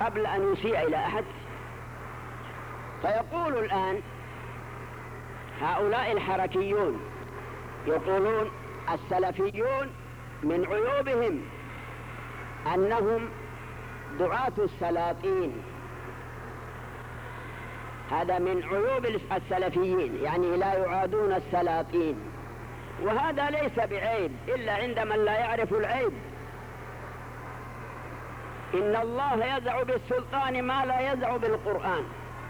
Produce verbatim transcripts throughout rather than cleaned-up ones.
قبل أن يسيء إلى أحد. فيقول الآن هؤلاء الحركيون يقولون السلفيون من عيوبهم أنهم دعاة السلاطين، هذا من عيوب السلفيين، يعني لا يعادون السلاطين، وهذا ليس بعيب إلا عند من لا يعرف العيب. إن الله يزع بالسلطان ما لا يزع بالقرآن.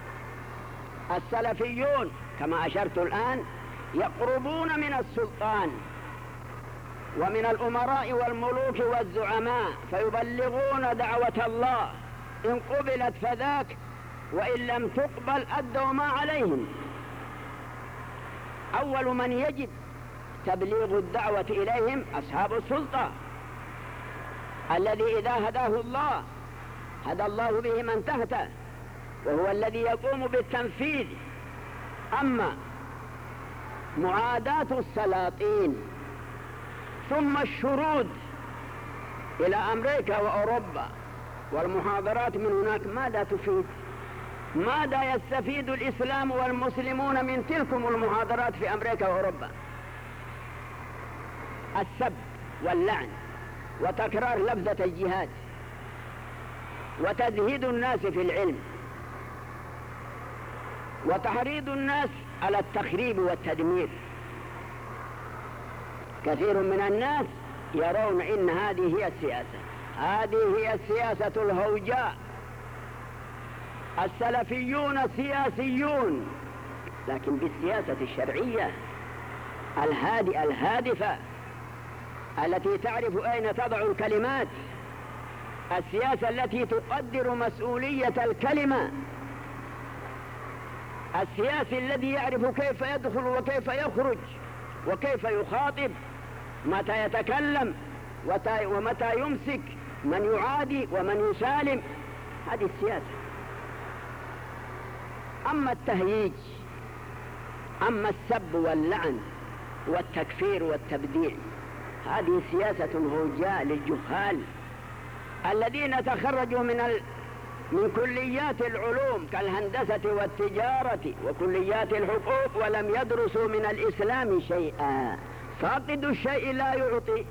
السلفيون كما أشرت الآن يقربون من السلطان ومن الأمراء والملوك والزعماء فيبلغون دعوة الله، إن قبلت فذاك وإن لم تقبل أدوا ما عليهم. أول من يجب تبليغ الدعوة إليهم أصحاب السلطة، الذي إذا هداه الله هدى الله به من تحته، وهو الذي يقوم بالتنفيذ. أما معاداة السلاطين ثم الشرود إلى أمريكا وأوروبا والمحاضرات من هناك، ماذا تفيد؟ ماذا يستفيد الإسلام والمسلمون من تلكم المحاضرات في أمريكا وأوروبا؟ السب واللعن وتكرار لفظة الجهاد وتزهيد الناس في العلم وتحريض الناس على التخريب والتدمير. كثير من الناس يرون إن هذه هي السياسة، هذه هي السياسة الهوجاء. السلفيون سياسيون لكن بالسياسة الشرعية الهادئة الهادفة التي تعرف أين تضع الكلمات، السياسة التي تقدر مسؤولية الكلمة، السياسي الذي يعرف كيف يدخل وكيف يخرج وكيف يخاطب، متى يتكلم ومتى يمسك، من يعادي ومن يسالم، هذه السياسة. أما التهييج، أما السب واللعن والتكفير والتبديع، هذه سياسة هوجاء للجهال الذين تخرجوا من ال... من كليات العلوم كالهندسة والتجارة وكليات الحقوق ولم يدرسوا من الإسلام شيئا. فاقد الشيء لا يعطي.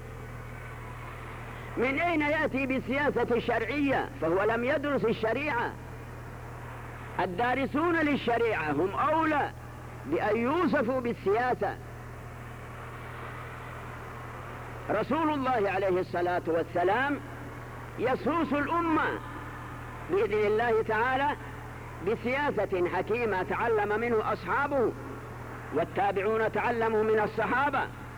من أين يأتي بالسياسة الشرعية؟ فهو لم يدرس الشريعة. الدارسون للشريعة هم أولى بأن يوصفوا بالسياسة. رسول الله عليه الصلاة والسلام يسوس الأمة بإذن الله تعالى بسياسة حكيمة تعلم منه أصحابه والتابعون تعلموا من الصحابة.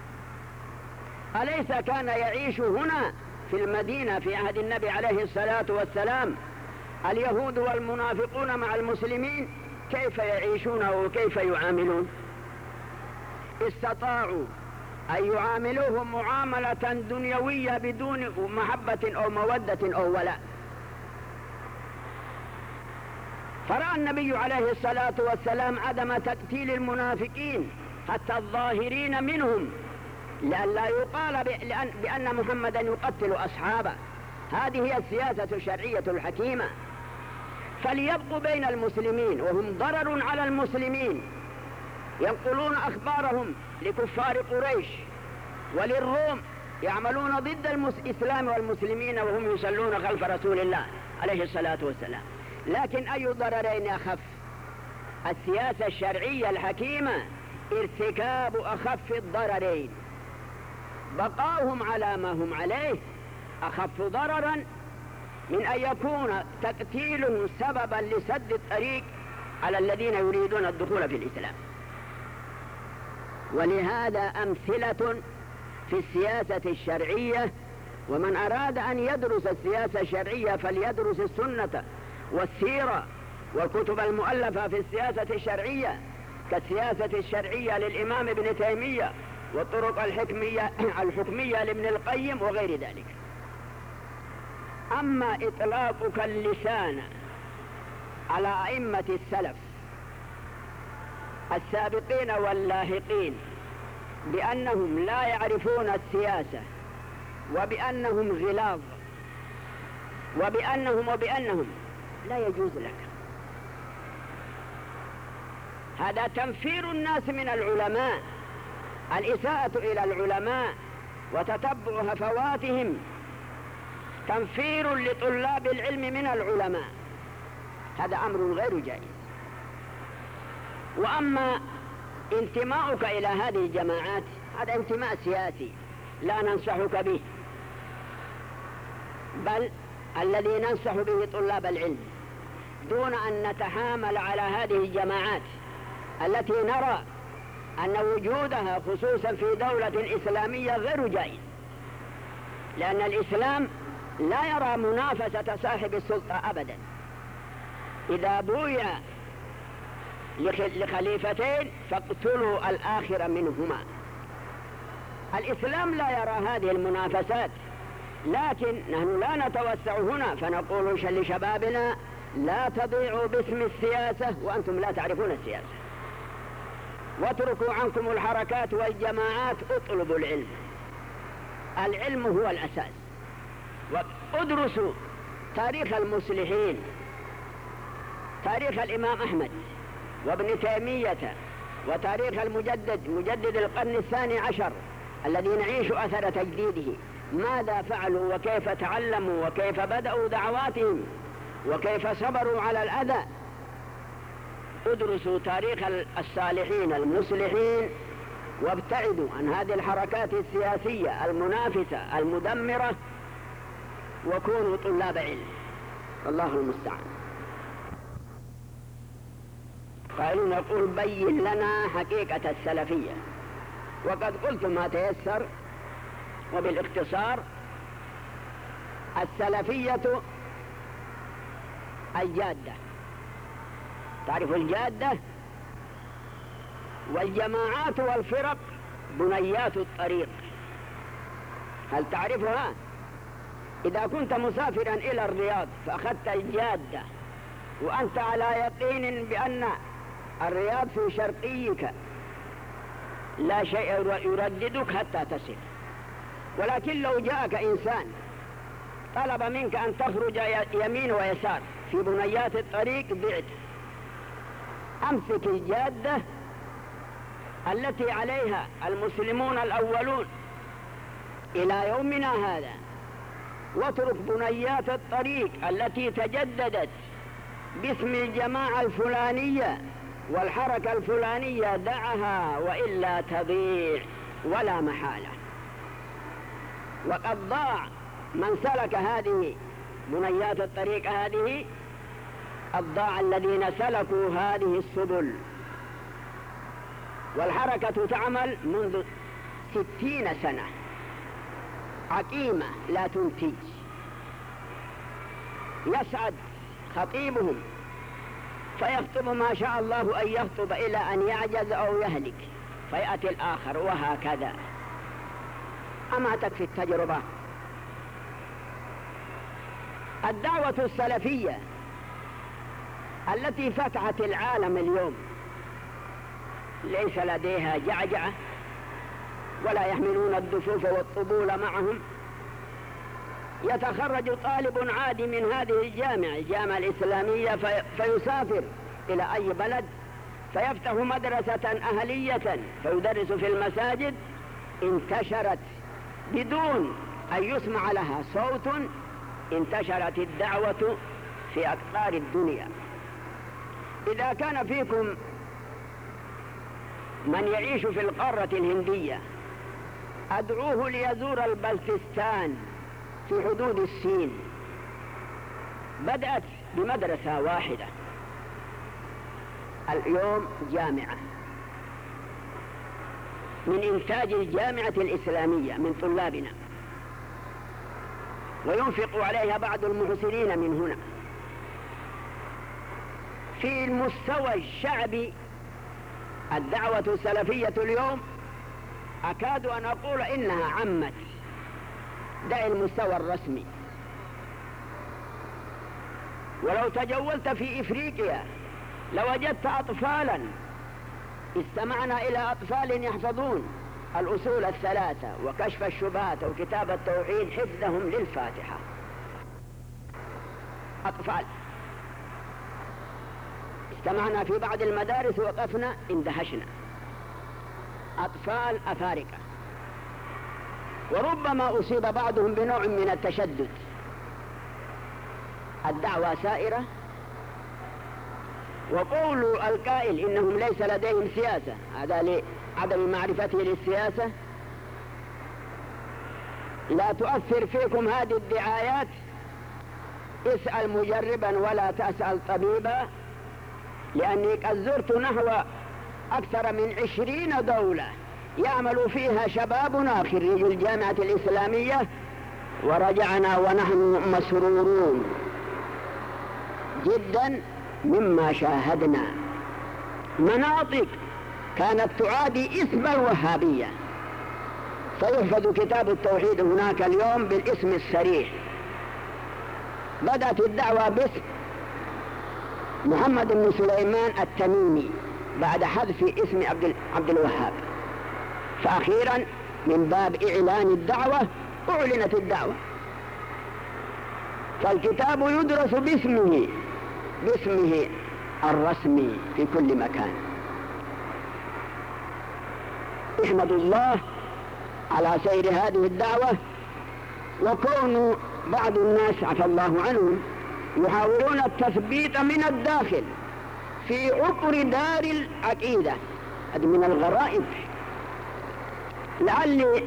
أليس كان يعيش هنا في المدينة في عهد النبي عليه الصلاة والسلام اليهود والمنافقون مع المسلمين؟ كيف يعيشون وكيف يعاملون؟ استطاعوا أن يعاملوهم معاملة دنيوية بدون محبة أو مودة أو ولاء. فرأى النبي عليه الصلاة والسلام عدم تقتيل المنافقين حتى الظاهرين منهم، لئلا يقال بأن محمدا يقتل أصحابه. هذه هي السياسة الشرعية الحكيمة. فليبقوا بين المسلمين وهم ضرر على المسلمين، ينقلون أخبارهم لكفار قريش وللروم، يعملون ضد الإسلام والمسلمين وهم يصلون خلف رسول الله عليه الصلاة والسلام. لكن أي ضررين أخف؟ السياسة الشرعية الحكيمة ارتكاب أخف الضررين، بقاؤهم على ما هم عليه أخف ضررا من أن يكون تقتيل سببا لسد الطريق على الذين يريدون الدخول في الإسلام. ولهذا أمثلة في السياسة الشرعية، ومن أراد أن يدرس السياسة الشرعية فليدرس السنة والسيرة والكتب المؤلفة في السياسة الشرعية كالسياسة الشرعية للإمام ابن تيمية والطرق الحكمية الحكمية لابن القيم وغير ذلك. أما إطلاقك اللسان على أئمة السلف السابقين واللاحقين بأنهم لا يعرفون السياسة وبأنهم غلاظ وبأنهم وبأنهم لا يجوز لك. هذا تنفير الناس من العلماء، الإساءة إلى العلماء وتتبع هفواتهم تنفير لطلاب العلم من العلماء، هذا أمر غير جائز. وأما انتماؤك إلى هذه الجماعات هذا انتماء سياسي لا ننصحك به، بل الذي ننصح به طلاب العلم دون أن نتحامل على هذه الجماعات التي نرى أن وجودها خصوصا في دولة إسلامية غير جائز، لأن الإسلام لا يرى منافسة صاحب السلطة أبدا. إذا بويع لخليفتين فاقتلوا الآخر منهما. الإسلام لا يرى هذه المنافسات، لكن نحن لا نتوسع هنا فنقول لشبابنا لا تضيعوا باسم السياسة وأنتم لا تعرفون السياسة، واتركوا عنكم الحركات والجماعات، اطلبوا العلم. العلم هو الأساس. وادرسوا تاريخ المصلحين، تاريخ الإمام أحمد وابن تيمية، وتاريخ المجدد مجدد القرن الثاني عشر الذي نعيش أثر تجديده، ماذا فعلوا وكيف تعلموا وكيف بدأوا دعواتهم وكيف صبروا على الأذى. ادرسوا تاريخ الصالحين المصلحين وابتعدوا عن هذه الحركات السياسية المنافسة المدمرة، وكونوا طلاب علم. الله المستعان. قالوا نقول بين لنا حقيقة السلفية، وقد قلت ما تيسر وبالاختصار. السلفية الجادة، تعرف الجادة، والجماعات والفرق بنيات الطريق، هل تعرفها؟ إذا كنت مسافرا إلى الرياض فأخذت الجادة وأنت على يقين بأن الرياض في شرقيك لا شيء يرددك حتى تصل، ولكن لو جاءك إنسان طلب منك أن تخرج يمين ويسار في بنيات الطريق بعد، أمسك الجادة التي عليها المسلمون الأولون إلى يومنا هذا، واترك بنيات الطريق التي تجددت باسم الجماعة الفلانية والحركة الفلانية، دعها وإلا تضيع ولا محالة. وقد ضاع من سلك هذه بنيات الطريق هذه، قد ضاع الذين سلكوا هذه السبل. والحركة تعمل منذ ستين سنة عقيمة لا تنتج. يسعد خطيبهم فيخطب ما شاء الله أن يخطب إلى أن يعجز أو يهلك، فيأتي الآخر وهكذا. أما تكفي التجربة. الدعوة السلفية التي فتحت العالم اليوم ليس لديها جعجعة ولا يحملون الدفوف والطبول معهم. يتخرج طالب عادي من هذه الجامعة الجامعة الإسلامية في فيسافر إلى أي بلد فيفتح مدرسة أهلية فيدرس في المساجد، انتشرت بدون أن يسمع لها صوت، انتشرت الدعوة في أقطار الدنيا. إذا كان فيكم من يعيش في القارة الهندية أدعوه ليزور البلتستان في حدود الصين. بدأت بمدرسة واحدة، اليوم جامعة من إنتاج الجامعة الإسلامية من طلابنا، وينفق عليها بعض المحسنين من هنا. في المستوى الشعبي الدعوة السلفية اليوم أكاد أن أقول إنها عمت، دع المستوى الرسمي. ولو تجولت في إفريقيا لوجدت أطفالا، استمعنا إلى أطفال يحفظون الأصول الثلاثة وكشف الشبهات وكتاب التوحيد حفظهم للفاتحة. أطفال اجتمعنا في بعض المدارس وقفنا اندهشنا، أطفال أفارقة، وربما أصيب بعضهم بنوع من التشدد. الدعوة سائرة، وقول القائل إنهم ليس لديهم سياسة هذا لعدم معرفته للسياسة. لا تؤثر فيكم هذه الدعايات، اسأل مجربا ولا تسأل طبيبا، لأني قد زرت نحو أكثر من عشرين دولة يعمل فيها شبابنا خريج الجامعة الإسلامية، ورجعنا ونحن مسرورون جدا مما شاهدنا. مناطق كانت تعادي اسم الوهابية سيحفظ كتاب التوحيد هناك اليوم بالاسم الصريح. بدأت الدعوة باسم محمد بن سليمان التميمي بعد حذف اسم عبد عبد الوهاب، فأخيرا من باب إعلان الدعوة أعلنت الدعوة، فالكتاب يدرس باسمه باسمه الرسمي في كل مكان. احمدوا الله على سير هذه الدعوة، وكونوا بعض الناس عفى الله عنهم يحاولون التثبيت من الداخل في عقر دار العقيدة. هذه من الغرائب. لعلي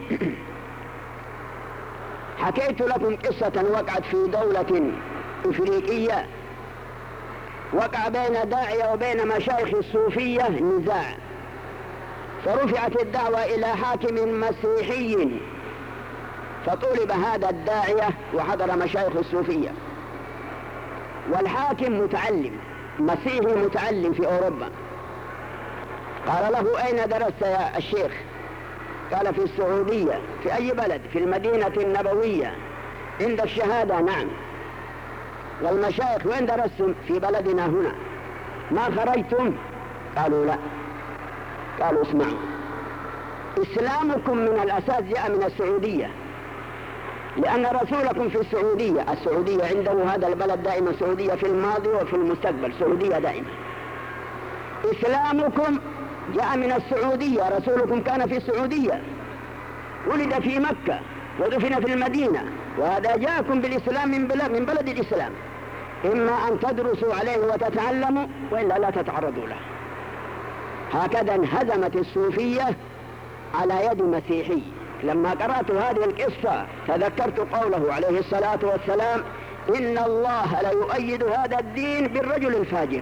حكيت لكم قصة وقعت في دولة إفريقية، وقع بين داعية وبين مشايخ الصوفية نزاع، فرفعت الدعوة إلى حاكم مسيحي، فطلب هذا الداعية وحضر مشايخ الصوفية، والحاكم متعلم مسيحي متعلم في أوروبا. قال له: أين درست يا الشيخ؟ قال: في السعودية. في أي بلد؟ في المدينة النبوية. عند الشهادة؟ نعم. والمشايخ وين درستم؟ في بلدنا هنا. ما خرجتم؟ قالوا: لا. قالوا: اسمعوا، إسلامكم من الأساس جاء من السعودية، لأن رسولكم في السعودية. السعودية عنده هذا البلد دائما سعودية في الماضي وفي المستقبل، سعودية دائما. إسلامكم جاء من السعودية، رسولكم كان في السعودية، ولد في مكة ودفن في المدينة، وهذا جاءكم بالإسلام من بلد, من بلد الإسلام. إما أن تدرسوا عليه وتتعلموا، وإلا لا تتعرضوا له. هكذا انهزمت الصوفية على يد مسيحي. لما قرأت هذه القصة تذكرت قوله عليه الصلاة والسلام: إن الله لا يؤيد هذا الدين بالرجل الفاجر.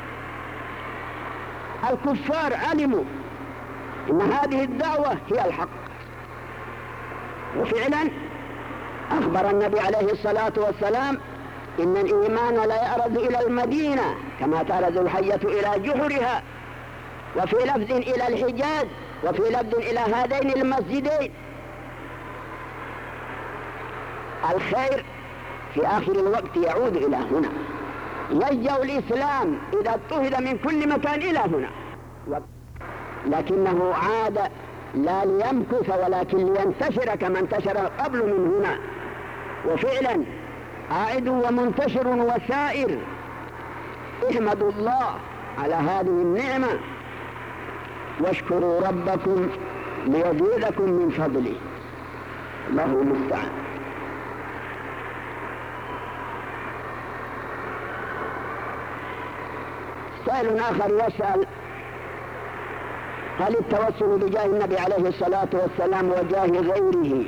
الكفار علموا إن هذه الدعوة هي الحق، وفعلا أخبر النبي عليه الصلاة والسلام: إن الإيمان لا يأرز إلى المدينة كما تأرز الحية إلى جحرها، وفي لفظ إلى الحجاز، وفي لفظ إلى هذين المسجدين. الخير في آخر الوقت يعود إلى هنا. يلجأ الإسلام إذا اضطهد من كل مكان إلى هنا، لكنه عاد لا ليمكث ولكن لينتشر كما انتشر قبل من هنا. وفعلا عائد ومنتشر وسائر. احمدوا الله على هذه النعمة واشكروا ربكم ليزيدكم من فضله. الله المستعان. سائل آخر يسأل: هل التوسل بجاه النبي عليه الصلاة والسلام وجاه غيره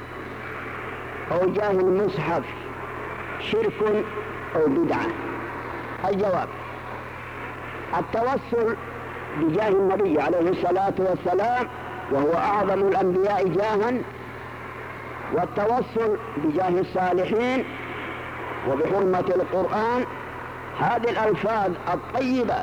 أو جاه المصحف شرك أو بدعة؟ الجواب: التوسل بجاه النبي عليه الصلاة والسلام وهو أعظم الأنبياء جاها، والتوسل بجاه الصالحين وبحرمة القرآن، هذه الألفاظ الطيبة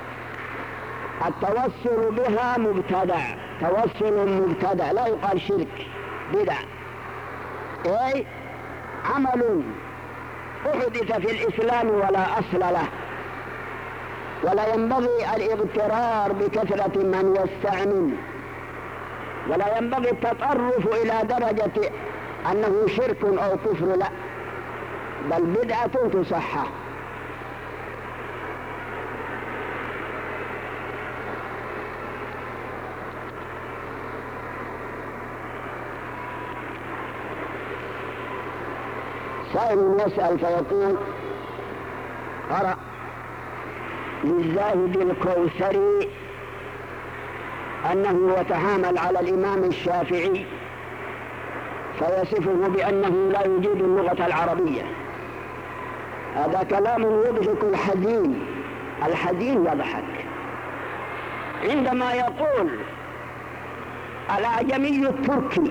التوسل بها مبتدع، توسل مبتدع، لا يقال شرك، بدع، أي عمل أحدث في الإسلام ولا أصل له. ولا ينبغي الاغترار بكثرة من يستعمل، ولا ينبغي التطرف إلى درجة أنه شرك أو كفر، لا، بل بدعة تصحح. سائل يسأل فيقول: قرأ للزاهد الكوثري أنه يتحامل على الإمام الشافعي فيصفه بأنه لا يجيد اللغة العربية. هذا كلام يضحك الحزين، الحزين يضحك عندما يقول الأعجمي التركي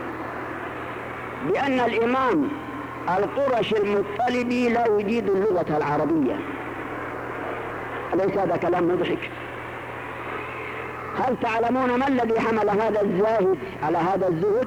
بأن الإمام القرشي المطلبي لا يجيد اللغة العربية. أليس هذا كلام مضحك؟ هل تعلمون ما الذي حمل هذا الزاهد على هذا الزهد؟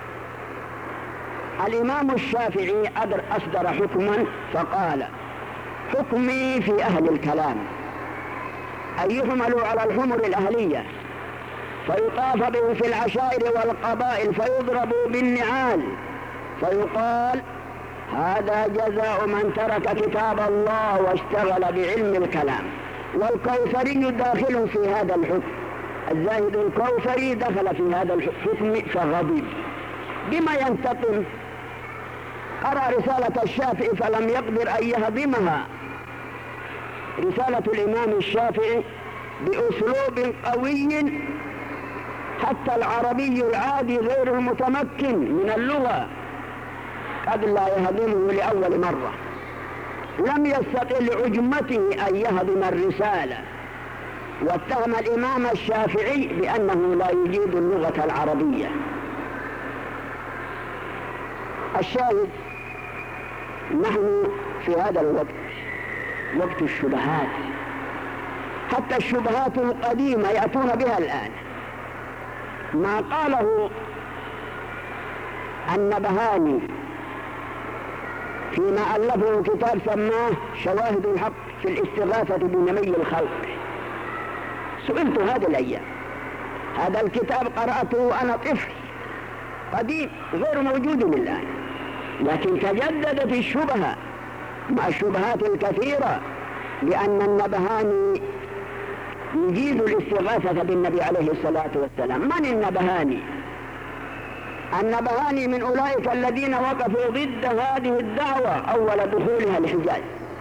الإمام الشافعي أصدر حكما فقال: حكمي في أهل الكلام أن يحملوا على الحمر الأهلية فيطاف بهم في العشائر والقبائل فيضربوا بالنعال فيقال: هذا جزاء من ترك كتاب الله واشتغل بعلم الكلام. والكوثري داخل في هذا الحكم، الزاهد الكوثري دخل في هذا الحكم فغضب. بما ينتقم؟ قرأ رسالة الشافعي فلم يقدر أن يهضمها، رسالة الإمام الشافعي بأسلوب قوي حتى العربي العادي غير المتمكن من اللغة قد لا يهضمه لأول مرة. لم يستطع لعجمته أن يهضم الرسالة، واتهم الإمام الشافعي بأنه لا يجيد اللغة العربية. الشاهد: نحن في هذا الوقت وقت الشبهات، حتى الشبهات القديمة يأتون بها الآن. ما قاله النبهاني فيما ألفه كتاب سماه شواهد الحق في الاستغاثة بنبي الخلق. سئلت هذه الأيام، هذا الكتاب قرأته أنا طفل قديم غير موجود الآن، لكن تجددت الشبهة مع الشبهات الكثيرة لأن النبهاني يجيد الاستغاثة بالنبي عليه الصلاة والسلام. من النبهاني؟ النبهاني من أولئك الذين وقفوا ضد هذه الدعوة أول دخولها الحجاز.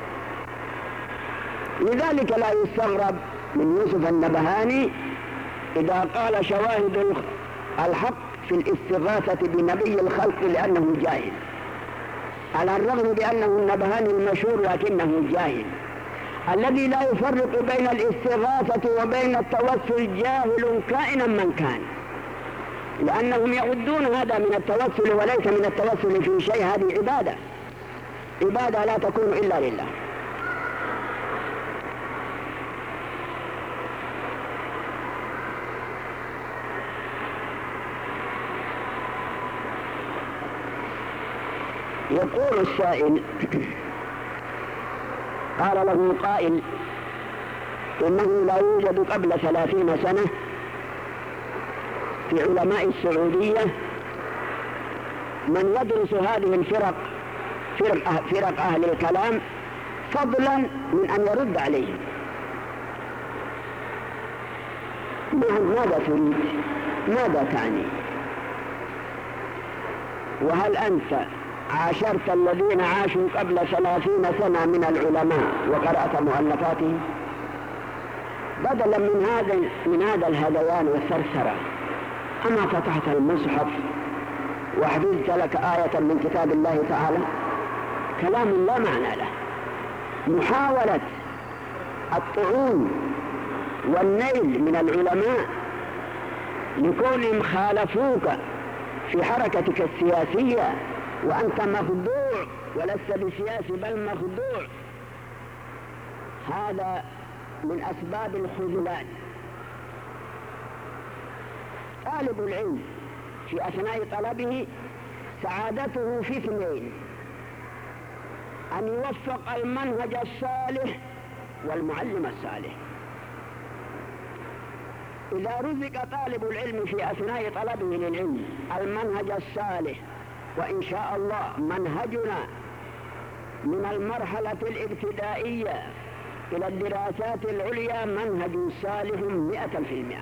لذلك لا يستغرب من يوسف النبهاني إذا قال شواهد الحق في الاستغاثة بنبي الخلق لأنه جاهل، على الرغم بأنه النبهاني المشهور لكنه جاهل. الذي لا يفرق بين الاستغاثة وبين التوسل جاهل كائنا من كان، لأنهم يعدون هذا من التوسل وليس من التوسل في شيء. هذه عبادة، عبادة لا تكون إلا لله. يقول السائل: قال له قائل إنه لا يوجد قبل ثلاثين سنة في علماء السعودية من يدرس هذه الفرق فرق, فرق أهل الكلام فضلا من أن يرد عليهم. ماذا تريد؟ ماذا تعني؟ وهل أنت عاشرت الذين عاشوا قبل ثلاثين سنة من العلماء وقرأت مؤلفاتهم؟ بدلا من هذا من هذا الهذيان والثرثرة، أما فتحت المصحف وحفظت لك آية من كتاب الله تعالى؟ كلام لا معنى له. محاولة الطعون والنيل من العلماء لكونهم خالفوك في حركتك السياسية وأنت مخدوع ولست بسياسي بل مخدوع، هذا من أسباب الخذلان. طالب العلم في أثناء طلبه سعادته في اثنين: أن يوفق المنهج الصالح والمعلم الصالح. إذا رزق طالب العلم في أثناء طلبه للعلم المنهج الصالح، وإن شاء الله منهجنا من المرحلة الابتدائية إلى الدراسات العليا منهج صالح مئة في المئة،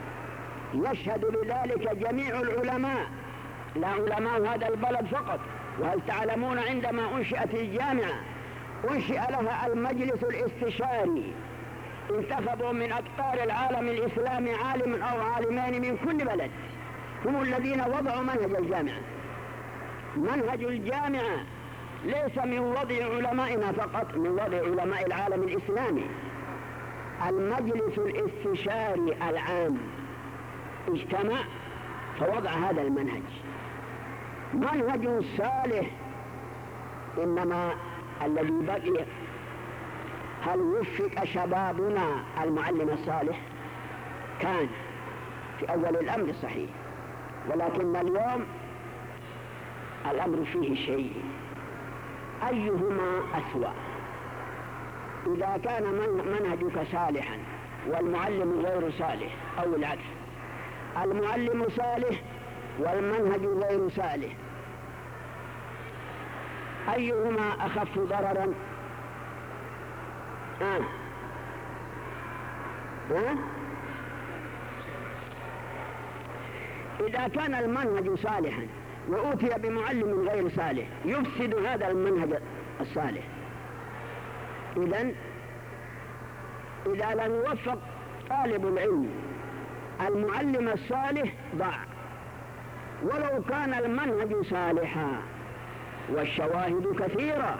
يشهد بذلك جميع العلماء، لا علماء هذا البلد فقط، وهل تعلمون عندما أنشئت الجامعة أنشئ لها المجلس الاستشاري، انتخبوا من أقطار العالم الإسلامي عالم أو عالمين من كل بلد، هم الذين وضعوا منهج الجامعة. منهج الجامعة ليس من وضع علمائنا فقط، من وضع علماء العالم الإسلامي. المجلس الاستشاري العام اجتمع فوضع هذا المنهج، منهج صالح. إنما الذي بقي هل وفق شبابنا المعلم الصالح؟ كان في أول الأمر صحيح، ولكن اليوم الأمر فيه شيء، أيهما أسوأ؟ إذا كان منهجك صالحا والمعلم غير صالح، أو العكس، المعلم صالح والمنهج غير صالح، أيهما أخف ضررا؟ آه. آه؟ إذا كان المنهج صالحا وأوتي بمعلم غير صالح يفسد هذا المنهج الصالح. إذن إذا لم يوفق طالب العلم المعلم الصالح ضاع، ولو كان المنهج صالحا، والشواهد كثيرة.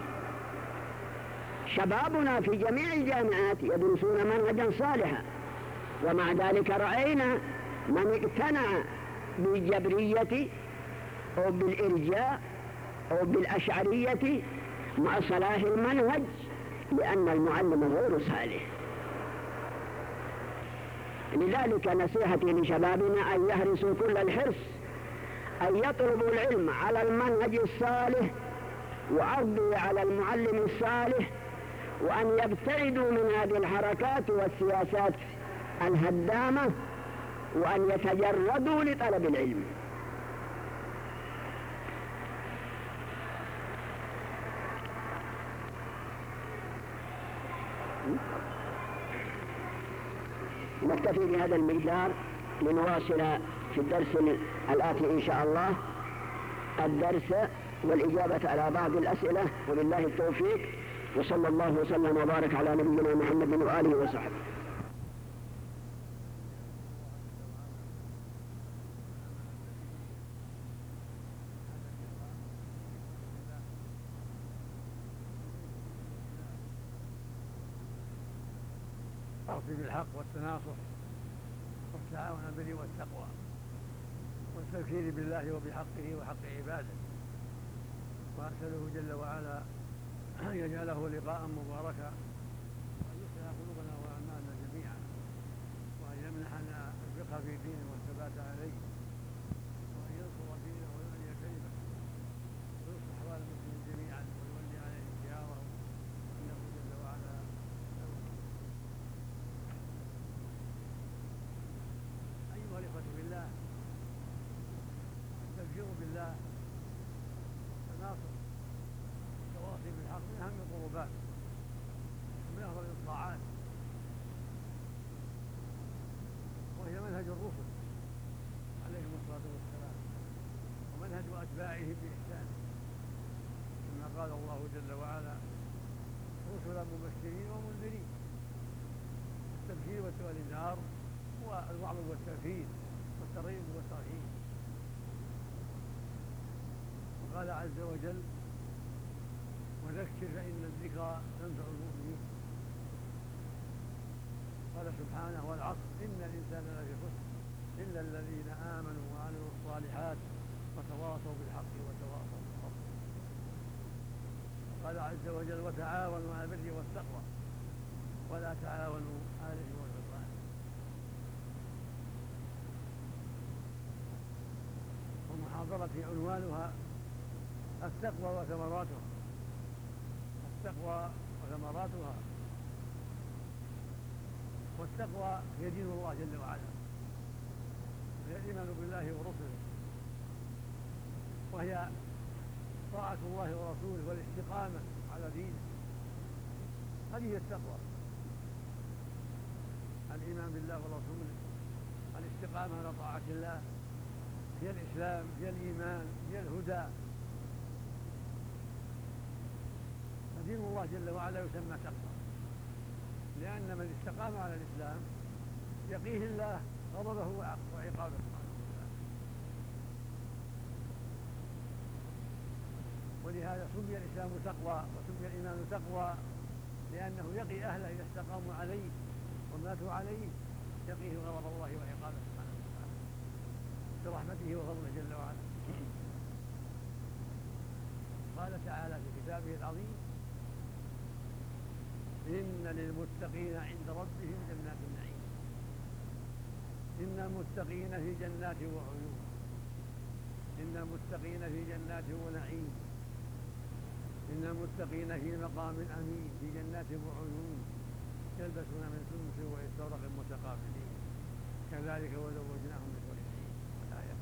شبابنا في جميع الجامعات يدرسون منهجا صالحا، ومع ذلك رأينا من اقتنع بالجبرية أو بالإرجاء أو بالأشعرية مع صلاح المنهج، لأن المعلم غير صالح. لذلك نصيحتي لشبابنا أن يحرصوا كل الحرص أن يطلبوا العلم على المنهج الصالح وعرضه على المعلم الصالح، وأن يبتعدوا من هذه الحركات والسياسات الهدامة، وأن يتجردوا لطلب العلم. نكتفي بهذا المقدار لنواصل في الدرس الآتي إن شاء الله الدرس والإجابة على بعض الأسئلة، وبالله التوفيق، وصلى الله وسلم وبارك على نبينا محمد وآله وصحبه. التواصي بالحق والتناصح والتعاون على البر والتقوى والتذكير بالله وبحقه وحق عباده، وأسأله جل وعلا أن يجعله لقاء مباركا، وأن يصلح قلوبنا وأعمالنا جميعا، وأن يمنحنا الفقه في دينه والثبات عليه، وأن ينصر دينه ويعلي كلمته، ويصلح أحوال المسلمين جميعا، ويولي عليهم خيارهم، إنه جل وعلا. أيها الإخوة بالله، التذكير بالله، التناصر، التواصي بالحق من أهم القربات ومن أفضل الطاعات، وهي منهج الرسل عليهم الصلاة والسلام، ومنهج أتباعه بإحسان، كما قال الله جل وعلا: رسلا مبشرين ومنذرين. التبشير والإنذار والوعظ والتأكيد والترغيب والترهيب. وقال عز وجل: وذكر فإن الذكرى تنفع المؤمنين. قال سبحانه: والعصر إن الإنسان لفي خسر إلا الذين آمنوا وعملوا الصالحات وتواصوا بالحق وتواصوا بالصبر. قال عز وجل: وتعاونوا على البر والتقوى ولا تعاونوا على الإثم والعدوان. ومحاضرتي عنوانها التقوى وثمراتها. التقوى وثمراتها. والتقوى هي دين الله جل وعلا، وهي الإيمان بالله ورسله، وهي طاعة الله ورسوله والاستقامة على دينه. هذه هي التقوى: الإيمان بالله ورسوله، الاستقامة على طاعة الله، هي الإسلام، هي الإيمان، هي الهدى. ودين الله جل وعلا يسمى تقوى، لأن من استقام على الإسلام يقيه الله غضبه وعقابه سبحانه وتعالى. ولهذا سمي الإسلام تقوى وسمي الإيمان تقوى، لأنه يقي أهله إذا استقاموا عليه وماتوا عليه، يقيه غضب الله وعقابه سبحانه وتعالى برحمته وفضله جل وعلا. قال تعالى في كتابه العظيم: إن للمتقين عند ربهم جنات النعيم. إن المتقين في جنات وعيون، إن المتقين في جنات ونعيم، إن المتقين في مقام أمين في جنات وعيون يلبسون من سندس واستبرق متقابلين كذلك وزوجناهم بحور عين. الآية.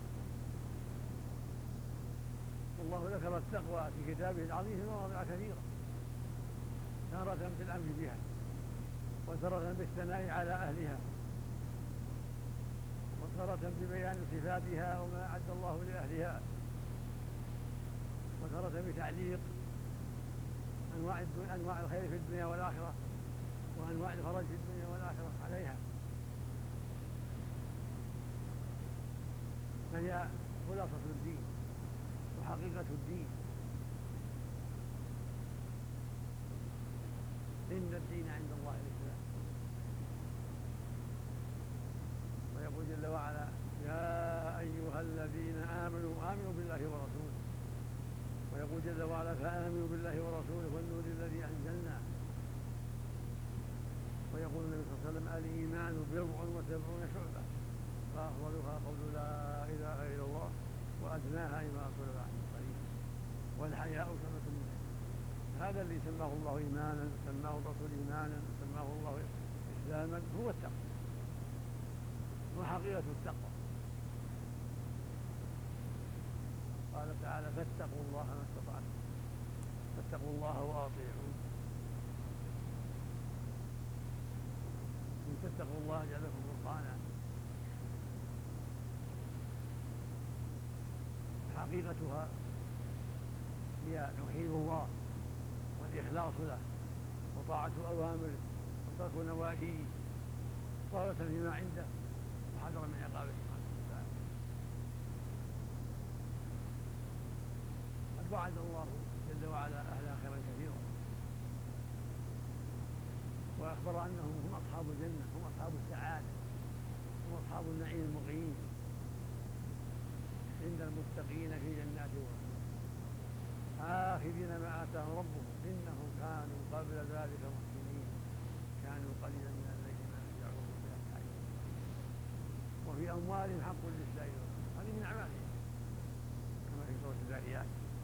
والله ذكر التقوى في كتابه العظيم في مواضع كثيرة، تارة بالأمر بها وتارة بالثناء على أهلها وتارة ببيان صفاتها وما أعد الله لأهلها وتارة بتعليق أنواع, أنواع الخير في الدنيا والآخرة وأنواع الفرج في الدنيا والآخرة عليها، فهي خلاصة الدين وحقيقة الدين. إن الدين عند الله الإسلام. ويقول جل وعلا: يا أيها الذين آمنوا آمنوا بالله ورسوله. ويقول جل وعلا: فآمنوا بالله ورسوله والنور الذي أنزلنا. ويقول النبي صلى الله عليه وسلم: الإيمان بضع وسبعون شعبة فأفضلها قول لا إله إلا الله وأدناها إماطة الأذى عن الطريق والحياء شعبة من الإيمان. هذا اللي سماه الله إيمانا، سماه الرسول إيمانا، سماه الله إسلاما، هو التقوى وحقيقة التقوى. قال تعالى: فاتقوا الله ما استطعتم، فاتقوا الله وأطيعون. إن تتقوا الله جعل لكم فرقانا. حقيقتها هي توحيد الله والإخلاص له وطاعة أوامره وترك نواهيه، رغبة فيما عنده وحذرا من عقابه سبحانه وتعالى. قد وعد الله جل وعلا أهلها خيرا كثيرا، وأخبر أنهم هم أصحاب الجنة، هم أصحاب السعادة، هم أصحاب النعيم المقيم عند المتقين في جنات وعيون آخذين ما آتاهم ربهم إنهم كانوا قبل ذلك محسنين كانوا قليلا من الليل ما يهجعون بأسحارهم وفي أموالهم حق للسائل والمحروم. هذه من أعمالهم كما في سورة الذاريات.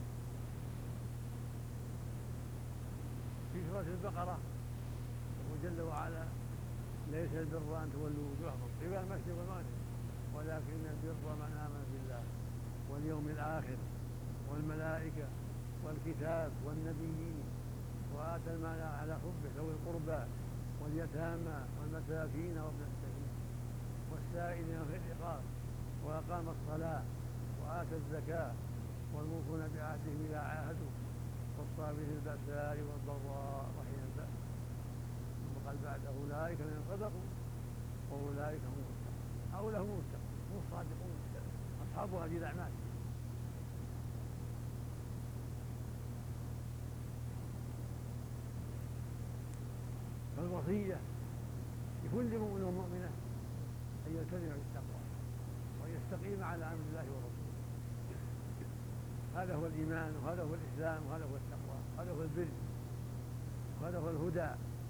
في سورة البقرة يقول جل وعلا: ليس البر أن تولوا وجوهكم قبل المشرق والمغرب ولكن البر من آمن بالله واليوم الآخر والملائكة والكتاب والنبيين وآتى المال على حبه ذوي القربى واليتامى والمساكين وابن السبيل والسائلين في الرقاب وأقام الصلاة وآتى الزكاة والموفون بعهدهم إذا عاهدوا والصابرين البأساء والضراء وحين البأس. ثم قال بعد: أولئك من صدقوا وأولئك هم المتقون. هؤلاء هم المتقون، هم الصادقون أصحاب هذه الأعمال. فالوصية لكل مؤمن ومؤمنة أن يلتزم بالتقوى وأن يستقيم على أمر الله ورسوله. هذا هو الإيمان وهذا هو الإسلام وهذا هو التقوى، هذا هو البر وهذا هو الهدى.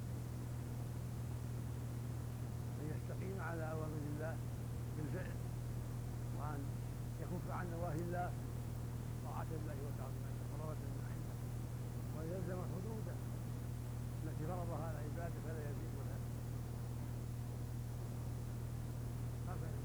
أن يستقيم على أوامر الله بالفعل وأن يكف عن نواهي الله طاعة الله وتعظيمه وقربة من عنده ويلزم حدوده التي فرضها على عباده فلا يزيد ولا ينقص. هكذا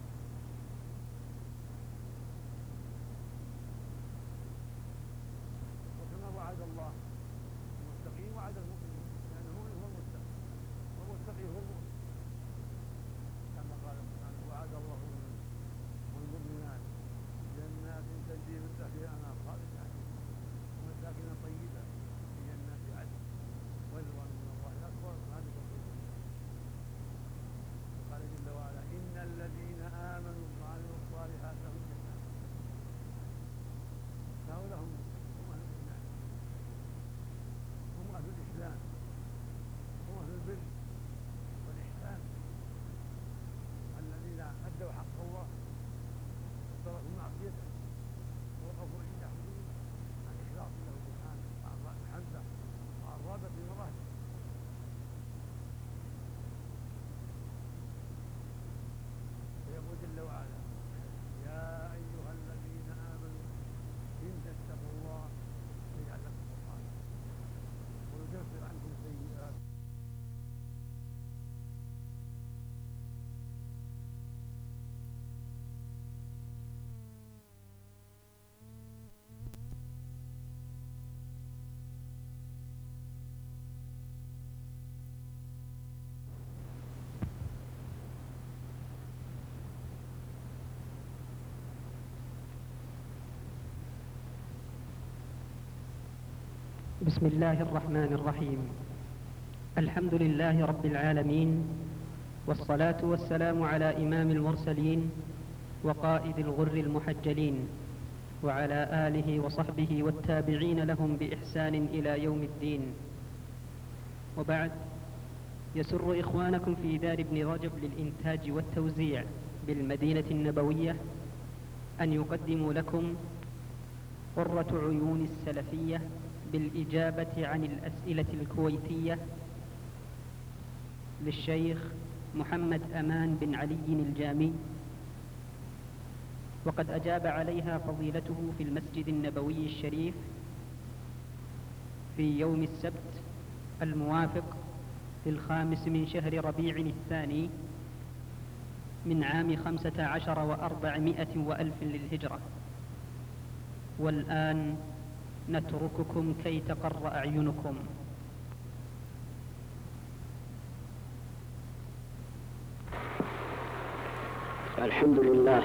وكما وعد الله المتقين وعد المؤمنين، لأن المؤمن هو المتقي والمتقي هو المؤمن، كما قال سبحانه: وعد الله المؤمنين والمؤمنات جنات تجري من تحتها الأنهار خالدين فيها خشيته ووقفوا عند حدود عن إخلاص له سبحانه مع المحبة مع الرغبة في مراده. ويقول جل وعلا: يا أيها الذين آمنوا إن تتقوا الله يجعل لكم فرقانا ويكفر عنكم سيئات. بسم الله الرحمن الرحيم. الحمد لله رب العالمين، والصلاة والسلام على إمام المرسلين وقائد الغر المحجلين، وعلى آله وصحبه والتابعين لهم بإحسان إلى يوم الدين. وبعد، يسر إخوانكم في دار ابن رجب للإنتاج والتوزيع بالمدينة النبوية أن يقدموا لكم قرة عيون السلفية بالإجابة عن الأسئلة الكويتية للشيخ محمد أمان بن علي الجامي، وقد أجاب عليها فضيلته في المسجد النبوي الشريف في يوم السبت الموافق للخامس من شهر ربيع الثاني من عام خمسة عشر وأربعمائة وألف للهجرة. والآن نترككم كي تقر أعينكم. الحمد لله،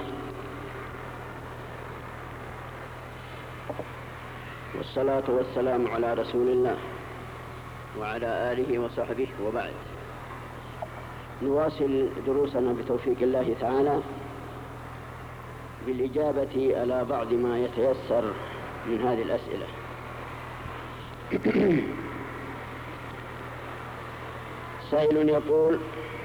والصلاة والسلام على رسول الله وعلى آله وصحبه، وبعد. نواصل دروسنا بتوفيق الله تعالى بالإجابة على بعض ما يتيسر من هذه الأسئلة. سائل يقول: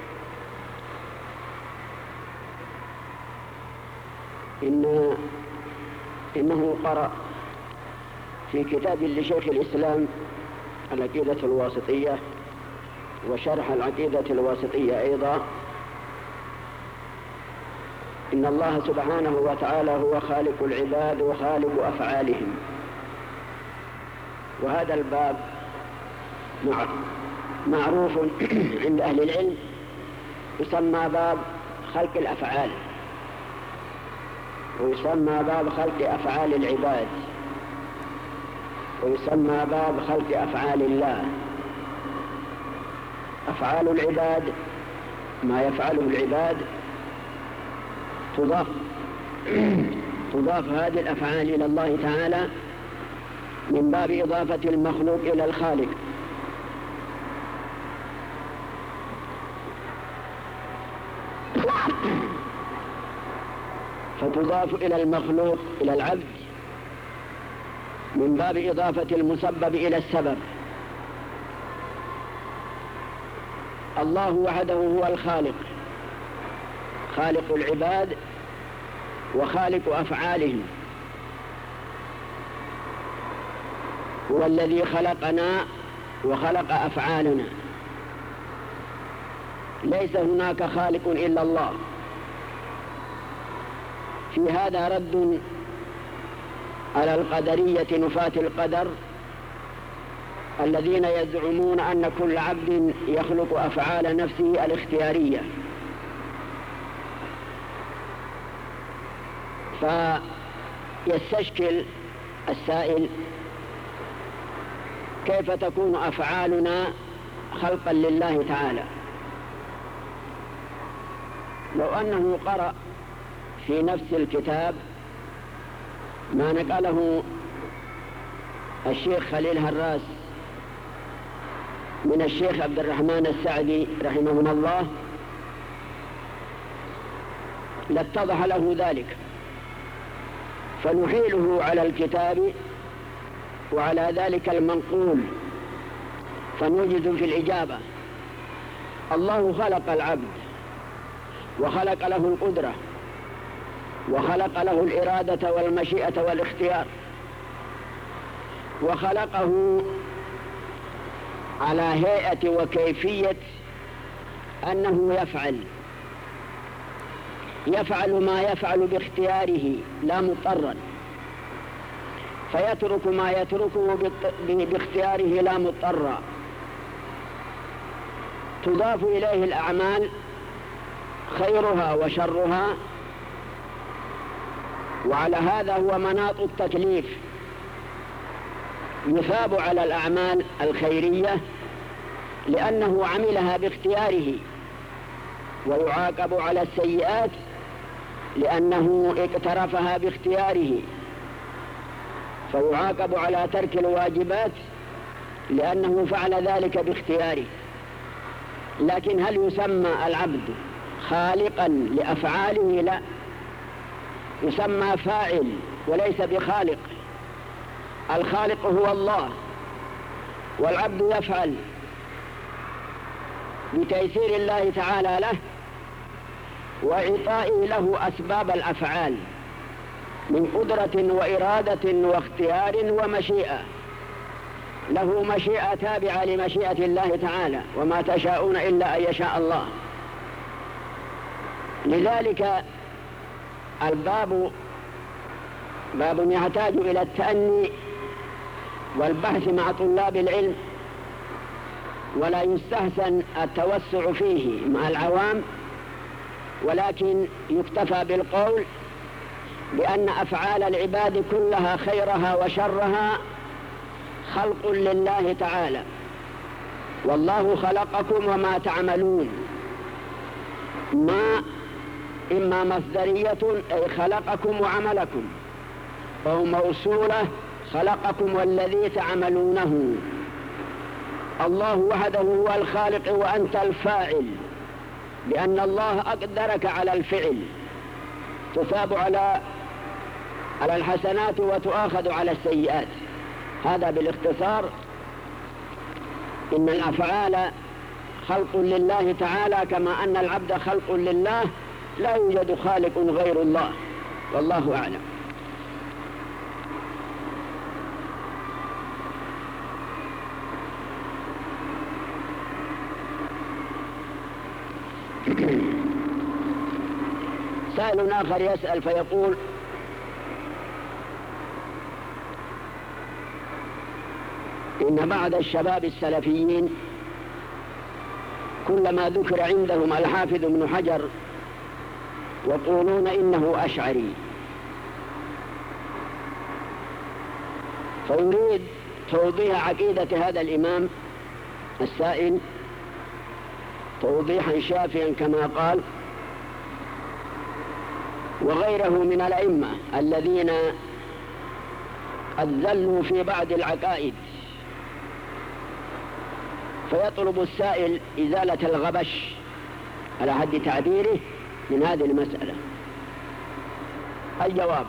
إن إنه قرأ في كتاب لشيخ الإسلام العقيدة الواسطية وشرح العقيدة الواسطية أيضا إن الله سبحانه وتعالى هو خالق العباد وخالق أفعالهم. وهذا الباب معروف عند أهل العلم، يسمى باب خلق الأفعال، ويسمى باب خلق أفعال العباد، ويسمى باب خلق أفعال الله. أفعال العباد ما يفعله العباد تضاف تضاف هذه الأفعال إلى الله تعالى من باب إضافة المخلوق إلى الخالق. فتضاف إلى المخلوق إلى العبد من باب إضافة المسبب إلى السبب. الله وحده هو الخالق، خالق العباد وخالق أفعالهم، هو الذي خلقنا وخلق أفعالنا. ليس هناك خالق إلا الله. في هذا رد على القدرية نفاة القدر الذين يزعمون أن كل عبد يخلق أفعال نفسه الاختيارية. فيستشكل السائل: كيف تكون أفعالنا خلقا لله تعالى؟ لو أنه قرأ في نفس الكتاب ما نقله الشيخ خليل هراس من الشيخ عبد الرحمن السعدي رحمه الله لاتضح له ذلك. فنحيله على الكتاب وعلى ذلك المنقول فنوجد في الإجابة: الله خلق العبد وخلق له القدرة وخلق له الإرادة والمشيئة والاختيار، وخلقه على هيئة وكيفية أنه يفعل يفعل ما يفعل باختياره لا مضطرا، فيترك ما يتركه باختياره لا مضطرا. تضاف إليه الأعمال خيرها وشرها، وعلى هذا هو مناط التكليف. يثاب على الأعمال الخيرية لأنه عملها باختياره، ويعاقب على السيئات لأنه اقترفها باختياره، فيعاقب على ترك الواجبات لأنه فعل ذلك باختياره. لكن هل يسمى العبد خالقا لأفعاله؟ لا، يسمى فاعل وليس بخالق. الخالق هو الله، والعبد يفعل بتيسير الله تعالى له وإعطائه له أسباب الأفعال من قدرة وإرادة واختيار ومشيئة. له مشيئة تابعة لمشيئة الله تعالى، وما تشاءون إلا أن يشاء الله. لذلك الباب باب يحتاج إلى التأني والبحث مع طلاب العلم، ولا يستحسن التوسع فيه مع العوام، ولكن يكتفى بالقول بأن أفعال العباد كلها خيرها وشرها خلق لله تعالى، والله خلقكم وما تعملون. ما إما مصدرية أي خلقكم وعملكم، أو موصولة خلقكم والذي تعملونه. الله وحده هو الخالق وأنت الفاعل، لأن الله أقدرك على الفعل، تثاب على على الحسنات وتؤاخذ على السيئات. هذا بالاختصار. إن الأفعال خلق لله تعالى كما أن العبد خلق لله، لا يوجد خالق غير الله، والله أعلم. سائل آخر يسأل فيقول: إن بعض الشباب السلفيين كلما ذكر عندهم الحافظ ابن حجر يقولون إنه أشعري، فيريد توضيح عقيدة هذا الإمام السائل توضيحا شافيا كما قال، وغيره من الأئمة الذين قد زلوا في بعض العقائد، فيطلب السائل إزالة الغبش على حد تعبيره من هذه المسألة. الجواب: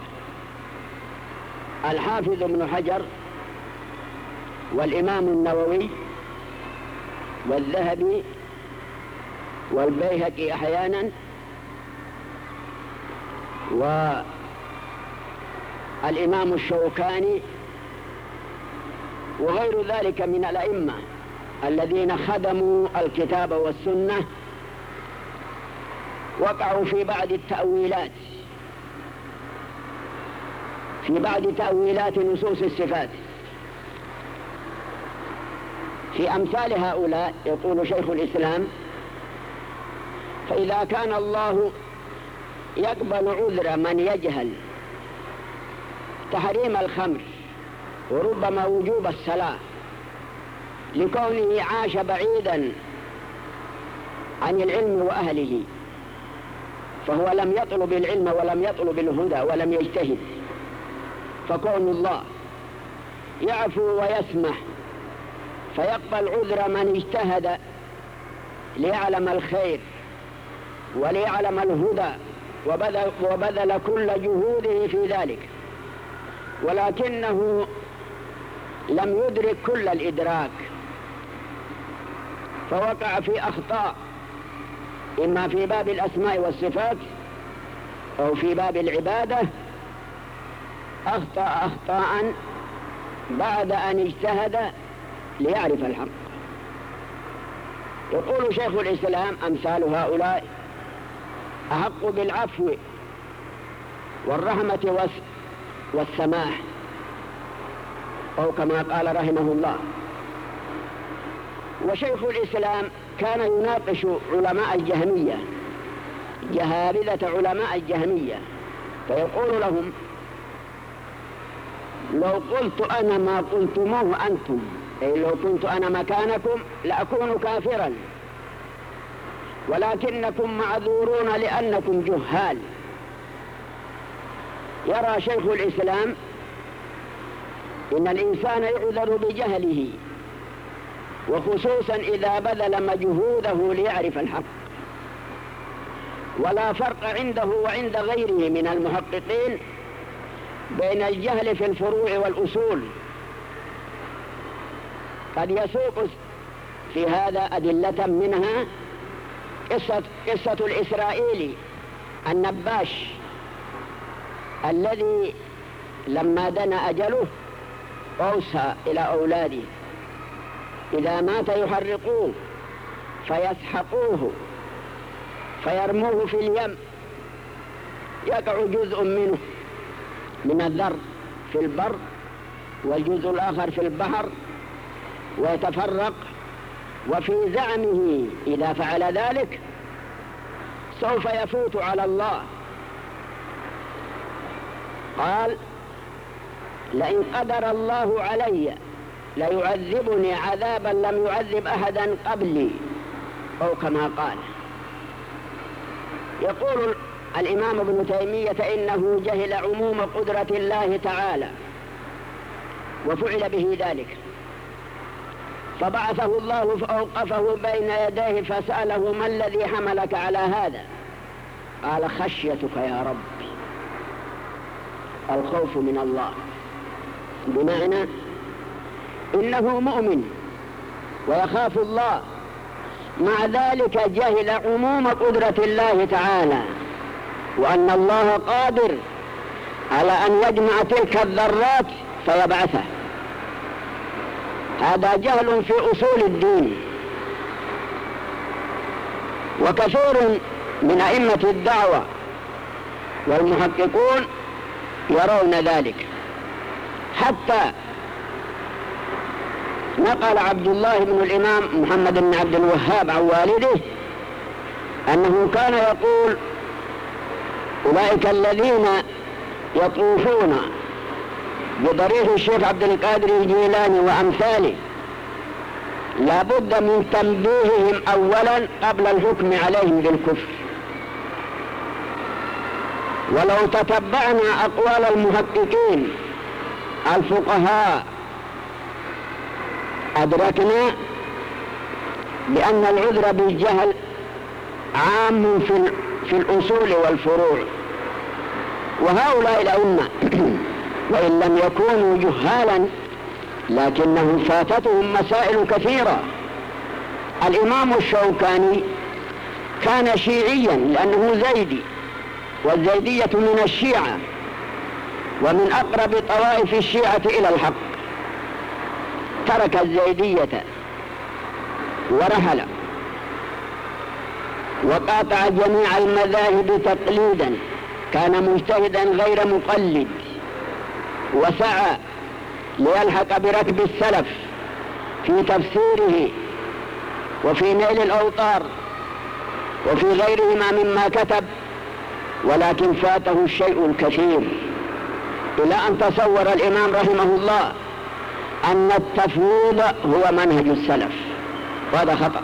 الحافظ ابن حجر والإمام النووي والذهبي والبيهقي أحيانا والإمام الشوكاني وغير ذلك من الأئمة الذين خدموا الكتاب والسنة وقعوا في بعض التأويلات في بعض تأويلات نصوص الصفات. في أمثال هؤلاء يقول شيخ الإسلام: فإذا كان الله يقبل عذر من يجهل تحريم الخمر وربما وجوب الصلاة لكونه عاش بعيدا عن العلم وأهله، فهو لم يطلب العلم ولم يطلب الهدى ولم يجتهد، فكون الله يعفو ويسمح فيقبل عذر من اجتهد ليعلم الخير وليعلم الهدى وبذل, وبذل كل جهوده في ذلك، ولكنه لم يدرك كل الإدراك فوقع في أخطاء إما في باب الأسماء والصفات أو في باب العبادة أخطأ أخطاء بعد أن اجتهد ليعرف الحق. يقول شيخ الإسلام: أمثال هؤلاء أحق بالعفو والرحمة والسماح، أو كما قال رحمه الله. وشيخ الإسلام كان يناقش علماء الجهمية، جهابذة علماء الجهمية، فيقول لهم: لو قلت أنا ما قلتموه أنتم، أي لو كنت أنا مكانكم لأكون كافرا، ولكنكم معذورون لأنكم جهال. يرى شيخ الإسلام إن الإنسان يعذر بجهله، وخصوصا إذا بذل مجهوده ليعرف الحق، ولا فرق عنده وعند غيره من المحققين بين الجهل في الفروع والأصول. قد يسوق في هذا أدلة، منها قصة, قصة الإسرائيلي النباش الذي لما دنا أجله أوصى إلى أولاده: إذا مات يحرقوه فيسحقوه فيرموه في اليم، يقع جزء منه من الذر في البر والجزء الآخر في البحر ويتفرق، وفي زعمه إذا فعل ذلك سوف يفوت على الله. قال: لئن قدر الله علي ليعذبني عذابا لم يعذب أحدا قبلي، أو كما قال. يقول الإمام ابن تيمية: إنه جهل عموم قدرة الله تعالى وفعل به ذلك، فبعثه الله فأوقفه بين يديه فسأله: ما الذي حملك على هذا؟ قال: خشيتك يا رب، الخوف من الله. بمعنى إنه مؤمن ويخاف الله، مع ذلك جهل عموم قدرة الله تعالى، وأن الله قادر على أن يجمع تلك الذرات فيبعثه. هذا جهل في أصول الدين. وكثير من أئمة الدعوة والمحققون يرون ذلك، حتى نقل عبد الله بن الإمام محمد بن عبد الوهاب عن والده أنه كان يقول: أولئك الذين يطوفون بضريح الشيخ عبد القادر الجيلاني وأمثاله لا بد من تنبيههم أولا قبل الحكم عليهم بالكفر. ولو تتبعنا أقوال المحققين الفقهاء أدركنا بأن العذر بالجهل عام في في الأصول والفروع. وهؤلاء الأئمة وإن لم يكونوا جهالا لكنهم فاتتهم مسائل كثيرة. الإمام الشوكاني كان شيعيا لأنه زيدي، والزيدية من الشيعة ومن أقرب طوائف الشيعة إلى الحق، ترك الزيدية ورحل وقاطع جميع المذاهب تقليدا، كان مجتهدا غير مقلد، وسعى ليلحق بركب السلف في تفسيره وفي نيل الأوطار وفي غيرهما مما كتب، ولكن فاته الشيء الكثير، إلى أن تصور الإمام رحمه الله أن التفويض هو منهج السلف، وهذا خطأ.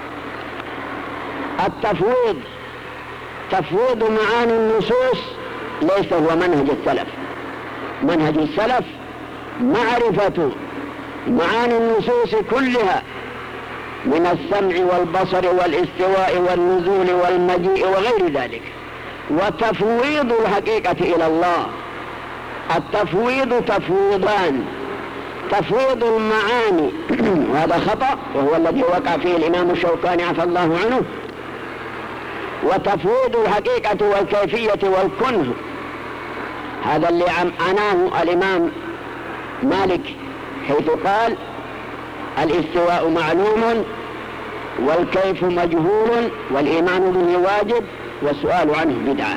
التفويض تفويض معاني النصوص ليس هو منهج السلف. منهج السلف معرفة معاني النصوص كلها من السمع والبصر والاستواء والنزول والمجيء وغير ذلك، وتفويض الحقيقة إلى الله. التفويض تفويضان: تفويض المعاني وهذا خطأ، وهو الذي وقع فيه الإمام الشوكاني عفى الله عنه، وتفوض الحقيقة والكيفية والكنه. هذا اللي عناه الإمام مالك حيث قال الاستواء معلوم والكيف مجهول والإيمان به واجب والسؤال عنه بدعة.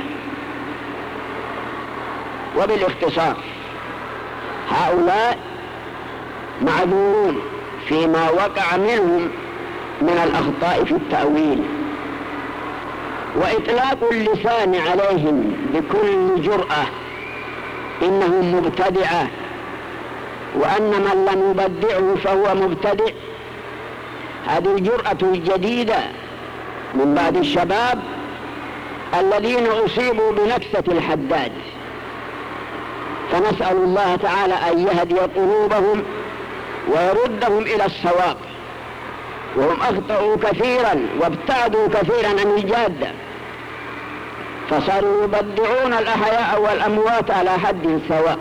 وبالاختصار هؤلاء معذورون فيما وقع منهم من الأخطاء في التأويل، وإطلاق اللسان عليهم بكل جرأة إنهم مبتدعة، وأن من لم يبدعه فهو مبتدع. هذه الجرأة الجديدة من بعض الشباب الذين أصيبوا بنكسة الحداد، فنسأل الله تعالى أن يهدي قلوبهم ويردهم إلى الصواب، وهم أخطأوا كثيرا وابتعدوا كثيرا عن الجادة، فصاروا يبدعون الأحياء والأموات على حد سواء.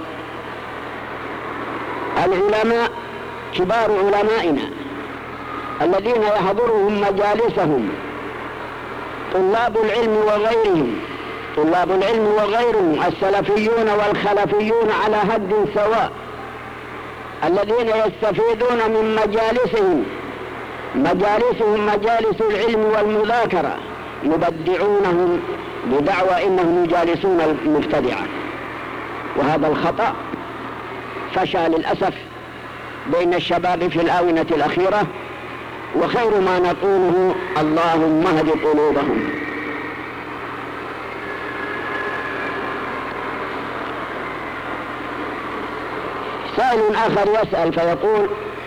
العلماء كبار علمائنا الذين يحضرهم مجالسهم طلاب العلم وغيرهم طلاب العلم وغيرهم السلفيون والخلفيون على حد سواء، الذين يستفيدون من مجالسهم مجالسهم مجالس العلم والمذاكرة، يبدعونهم بدعوى إنهم يجالسون المبتدعة. وهذا الخطأ فشى للأسف بين الشباب في الآونة الأخيرة، وخير ما نقوله اللهم اهد قلوبهم. سائل آخر يسأل فيقول: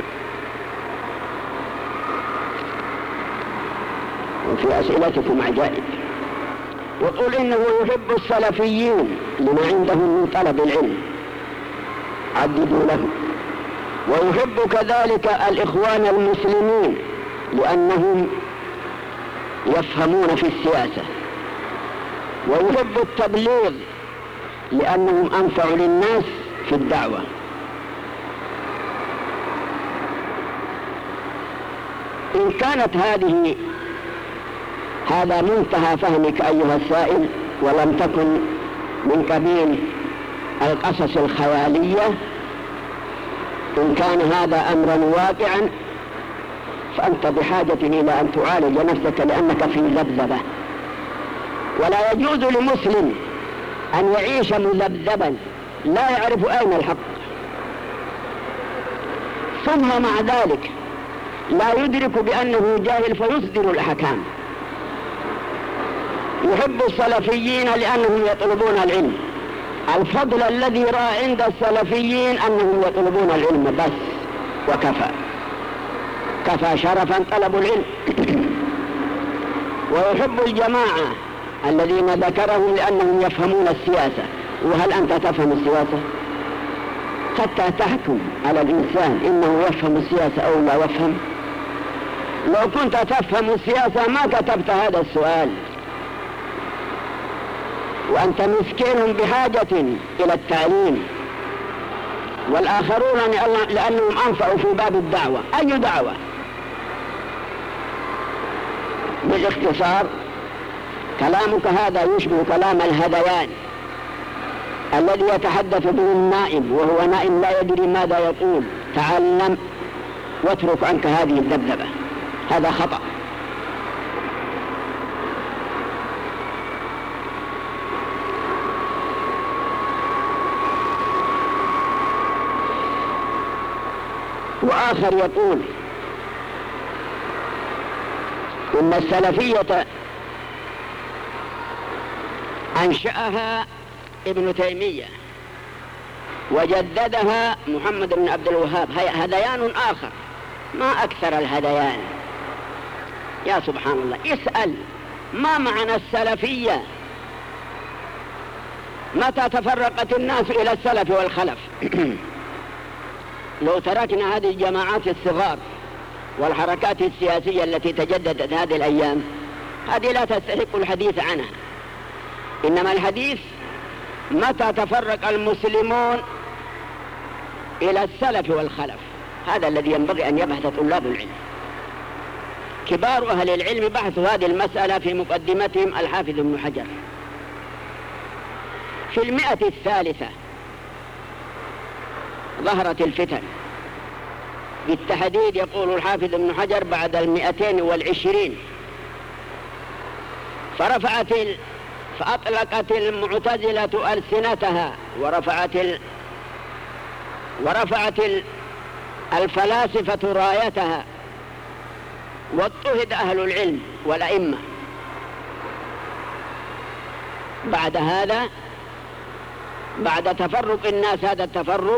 وفي أسئلتكم عجائب، يقول إنه يحب السلفيين لما عندهم من طلب العلم، عددوا له، ويحب كذلك الإخوان المسلمين لأنهم يفهمون في السياسة، ويحب التبليغ لأنهم أنفع للناس في الدعوة. إن كانت هذه هذا منتهى فهمك أيها السائل، ولم تكن من قبيل القصص الخيالية، إن كان هذا أمرا واقعا فأنت بحاجة إلى أن تعالج نفسك، لأنك في ذبذبة. ولا يجوز لمسلم أن يعيش مذبذبا لا يعرف أين الحق، ثم مع ذلك لا يدرك بأنه جاهل فيصدر الأحكام. يحب السلفيين لأنهم يطلبون العلم. الفضل الذي رأى عند السلفيين أنهم يطلبون العلم بس، وكفى كفى شرفا طلب العلم. ويحب الجماعة الذين ذكرهم لأنهم يفهمون السياسة. وهل أنت تفهم السياسة؟ حتى تحكم على الإنسان إنه يفهم السياسة أو لا يفهم؟ لو كنت تفهم السياسة ما كتبت هذا السؤال، وأنت مسكين بحاجة إلى التعليم، والآخرون لأنهم أنفعوا في باب الدعوة. أي دعوة؟ بالاختصار كلامك هذا يشبه كلام الهذيان الذي يتحدث به النائم وهو نائم لا يدري ماذا يقول. تعلم واترك عنك هذه الذبذبة، هذا خطأ. وآخر يقول إن السلفية أنشأها ابن تيمية وجددها محمد بن عبد الوهاب. هذيان آخر، ما أكثر الهذيان. يا سبحان الله، اسأل ما معنى السلفية؟ متى تفرقت الناس إلى السلف والخلف؟ لو تركنا هذه الجماعات الصغار والحركات السياسية التي تجددت هذه الأيام، هذه لا تستحق الحديث عنها. إنما الحديث متى تفرق المسلمون إلى السلف والخلف، هذا الذي ينبغي أن يبحث طلاب العلم. كبار أهل العلم بحثوا هذه المسألة في مقدمتهم الحافظ ابن حجر. في المئة الثالثة ظهرت الفتن بالتحديد، يقول الحافظ ابن حجر بعد المئتين والعشرين، فرفعت ال... فأطلقت المعتزلة ألسنتها ورفعت ال... ورفعت ال... الفلاسفة رايتها، واضطهد أهل العلم والأئمة. بعد هذا، بعد تفرق الناس هذا التفرق،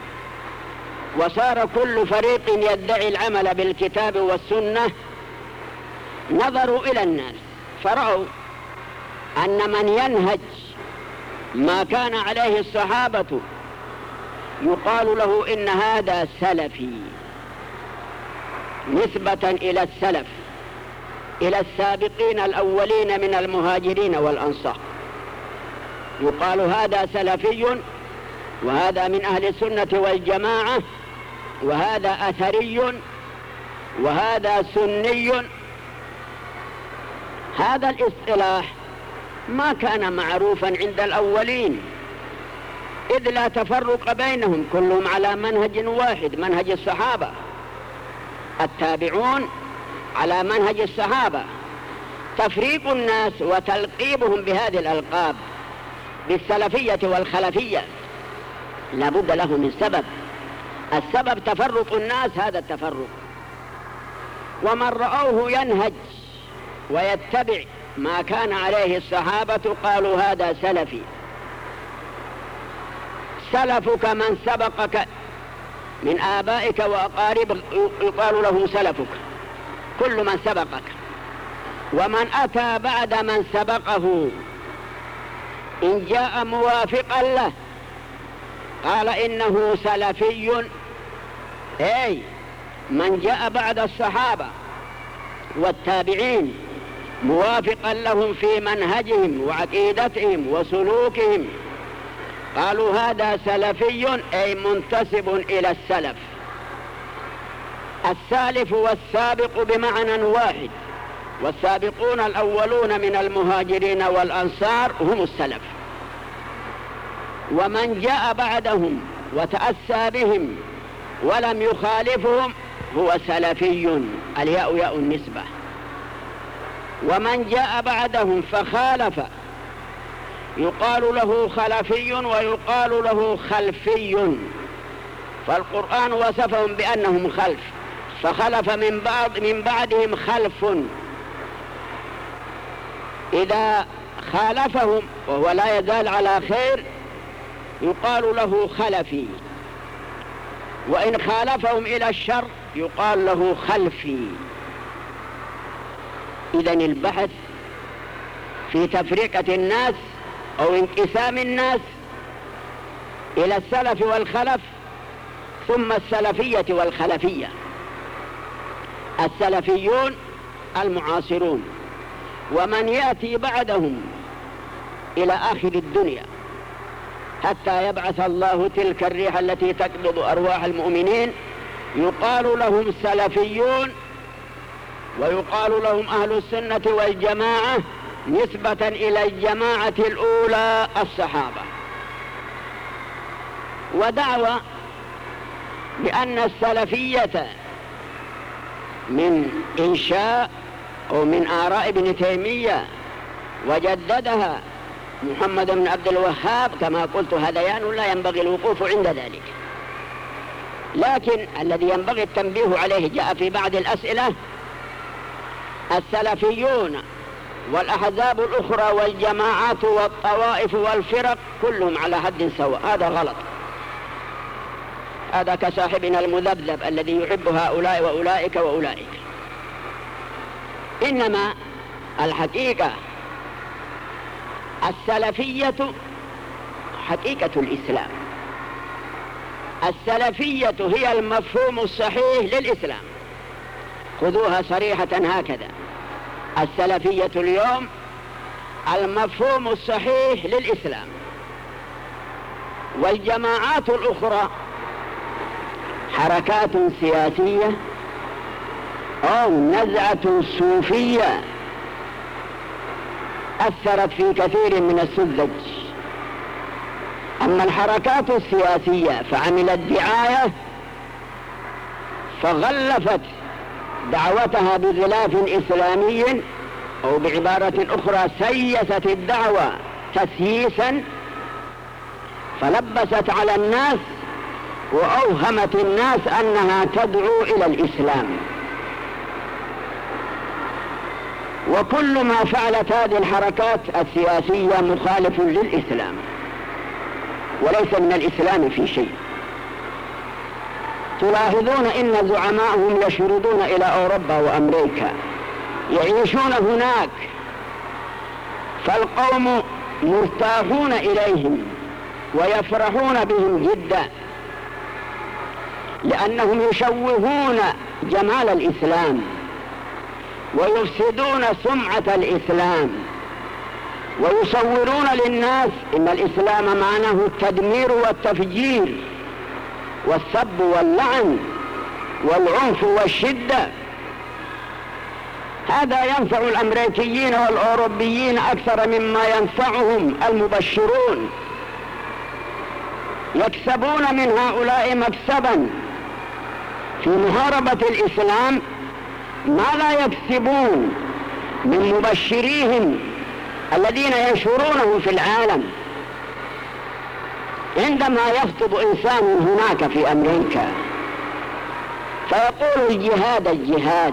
وصار كل فريق يدعي العمل بالكتاب والسنة، نظروا إلى الناس فرأوا أن من ينهج ما كان عليه الصحابة يقال له إن هذا سلفي، نسبة إلى السلف، إلى السابقين الأولين من المهاجرين والأنصار، يقال هذا سلفي، وهذا من أهل السنة والجماعة، وهذا أثري، وهذا سني. هذا الاصطلاح ما كان معروفا عند الأولين، إذ لا تفرق بينهم، كلهم على منهج واحد، منهج الصحابة، التابعون على منهج الصحابة. تفريق الناس وتلقيبهم بهذه الألقاب بالسلفية والخلفية لا بد له من سبب، السبب تفرق الناس، هذا التفرق. ومن رأوه ينهج ويتبع ما كان عليه الصحابة قالوا هذا سلفي. سلفك من سبقك من آبائك وأقاربك يقال له سلفك، كل من سبقك. ومن أتى بعد من سبقه إن جاء موافقا له قال إنه سلفي. أي من جاء بعد الصحابة والتابعين موافقا لهم في منهجهم وعقيدتهم وسلوكهم قالوا هذا سلفي، أي منتسب إلى السلف. السالف والسابق بمعنى واحد، والسابقون الأولون من المهاجرين والأنصار هم السلف. ومن جاء بعدهم وتأسى بهم ولم يخالفهم هو سلفي، الياء ياء النسبة. ومن جاء بعدهم فخالف يقال له خلفي ويقال له خلفي، فالقرآن وصفهم بأنهم خلف، فخلف من بعض من بعدهم خلف. إذا خالفهم وهو لا يزال على خير يقال له خلفي، وإن خالفهم إلى الشر يقال له خلفي. إذن البحث في تفرقة الناس أو انقسام الناس إلى السلف والخلف، ثم السلفية والخلفية. السلفيون المعاصرون، ومن يأتي بعدهم إلى آخر الدنيا حتى يبعث الله تلك الريح التي تقبض أرواح المؤمنين، يقال لهم سلفيون ويقال لهم أهل السنة والجماعة، نسبة إلى الجماعة الأولى الصحابة. ودعوى بأن السلفية من إنشاء أو من آراء ابن تيمية وجددها محمد بن عبد الوهاب، كما قلت هذيان لا ينبغي الوقوف عند ذلك، لكن الذي ينبغي التنبيه عليه جاء في بعض الأسئلة. السلفيون والأحزاب الأخرى والجماعات والطوائف والفرق كلهم على حد سواء، هذا غلط. هذا كصاحبنا المذبذب الذي يحب هؤلاء وأولئك وأولئك. إنما الحقيقة السلفية حقيقة الإسلام. السلفية هي المفهوم الصحيح للإسلام، خذوها صريحة هكذا. السلفية اليوم المفهوم الصحيح للإسلام. والجماعات الأخرى حركات سياسية أو نزعة صوفية أثرت في كثير من السذج. أما الحركات السياسية فعملت دعاية فغلفت دعوتها بغلاف إسلامي، أو بعبارة أخرى سيست الدعوة تسييسا، فلبست على الناس وأوهمت الناس أنها تدعو إلى الإسلام. وكل ما فعلت هذه الحركات السياسية مخالف للإسلام وليس من الإسلام في شيء. تلاحظون إن زعماءهم يشردون إلى أوروبا وأمريكا، يعيشون هناك، فالقوم مرتاحون إليهم ويفرحون بهم جدا، لأنهم يشوهون جمال الإسلام ويفسدون سمعة الإسلام، ويصورون للناس إن الإسلام معناه التدمير والتفجير والسب واللعن والعنف والشدة. هذا ينفع الأمريكيين والأوروبيين أكثر مما ينفعهم المبشرون. يكسبون من هؤلاء مكسبا في محاربة الإسلام ما لا يكسبون من مبشريهم الذين ينشرونه في العالم. عندما يخطب إنسان هناك في أمريكا فيقول الجهاد الجهاد،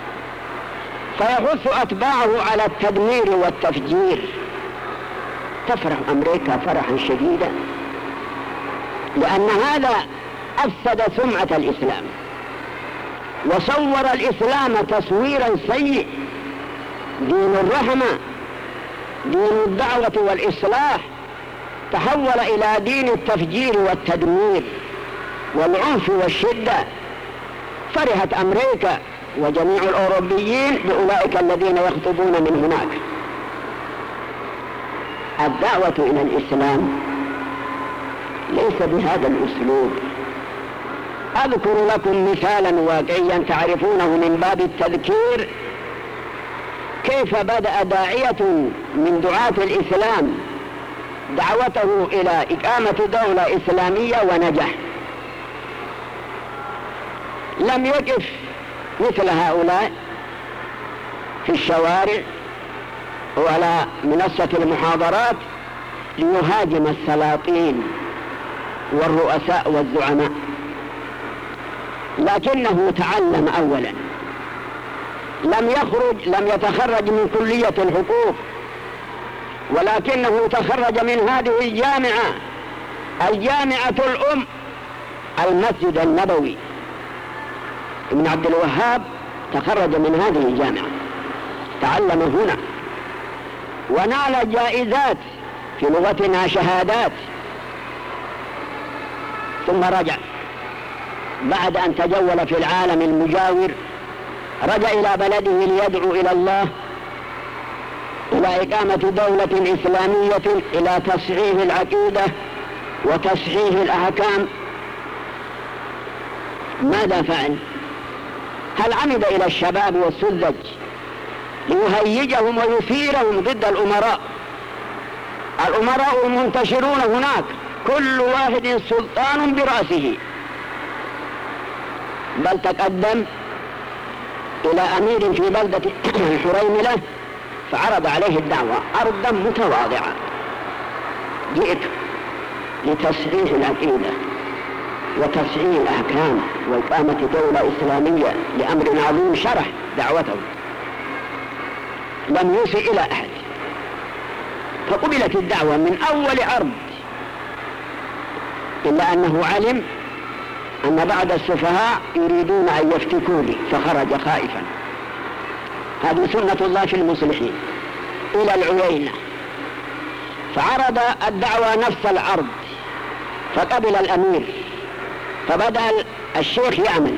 فيحث أتباعه على التدمير والتفجير، تفرح أمريكا فرحا شديدا، لأن هذا أفسد سمعة الإسلام وصور الإسلام تصويرا سيء. دين الرحمة، دين الدعوة والإصلاح، تحول إلى دين التفجير والتدمير والعنف والشدة. فرحت أمريكا وجميع الأوروبيين بأولئك الذين يخطبون من هناك. الدعوة إلى الإسلام ليس بهذا الأسلوب. أذكر لكم مثالا واقعيا تعرفونه من باب التذكير، كيف بدأ داعية من دعاة الإسلام دعوته إلى إقامة دولة إسلامية ونجح. لم يقف مثل هؤلاء في الشوارع وعلى منصة المحاضرات ليهاجم السلاطين والرؤساء والزعماء، لكنه تعلم أولا. لم يخرج لم يتخرج من كلية الحقوق، ولكنه تخرج من هذه الجامعة، الجامعة الأم، المسجد النبوي. ابن عبد الوهاب تخرج من هذه الجامعة، تعلم هنا ونال جائزات، في لغتنا شهادات، ثم رجع بعد أن تجول في العالم المجاور، رجع إلى بلده ليدعو إلى الله، إلى إقامة دولة إسلامية، إلى تصحيح العقيدة وتصحيح الأحكام. ماذا فعل؟ هل عمد إلى الشباب والسذج ليهيجهم ويثيرهم ضد الأمراء؟ الأمراء المنتشرون هناك كل واحد سلطان برأسه، بل تقدم إلى أمير في بلدة حريملة فعرض عليه الدعوة عرضا متواضعا: جئت لتصحيح العقيدة وتصحيح الأحكام وإقامة دولة إسلامية لأمر عظيم. شرح دعوته، لم يسئ إلى أحد، فقبلت الدعوة من أول عرض، إلا أنه علم أن بعض السفهاء يريدون أن يفتكوا لي، فخرج خائفا. هذه سنة الله في المصلحين. إلى العيينة فعرض الدعوة نفس العرض، فقبل الأمير، فبدأ الشيخ يعمل.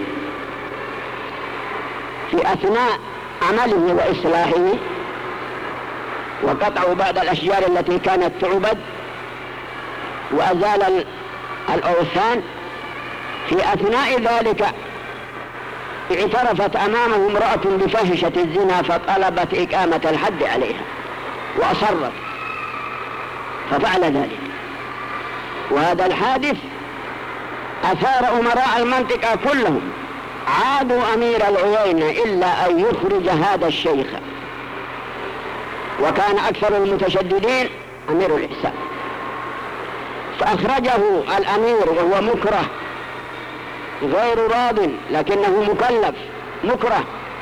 في أثناء عمله وإصلاحه وقطعوا بعض الأشجار التي كانت تعبد وأزال الأوثان، في أثناء ذلك اعترفت أمامه امرأة بفاحشة الزنا فطلبت إقامة الحد عليها وأصرت ففعل ذلك. وهذا الحادث أثار أمراء المنطقة كلهم، عادوا أمير العيينة إلا أن يخرج هذا الشيخ، وكان أكثر المتشددين أمير الإحسان، فأخرجه الأمير وهو مكره غير راض لكنه مكلف مكره.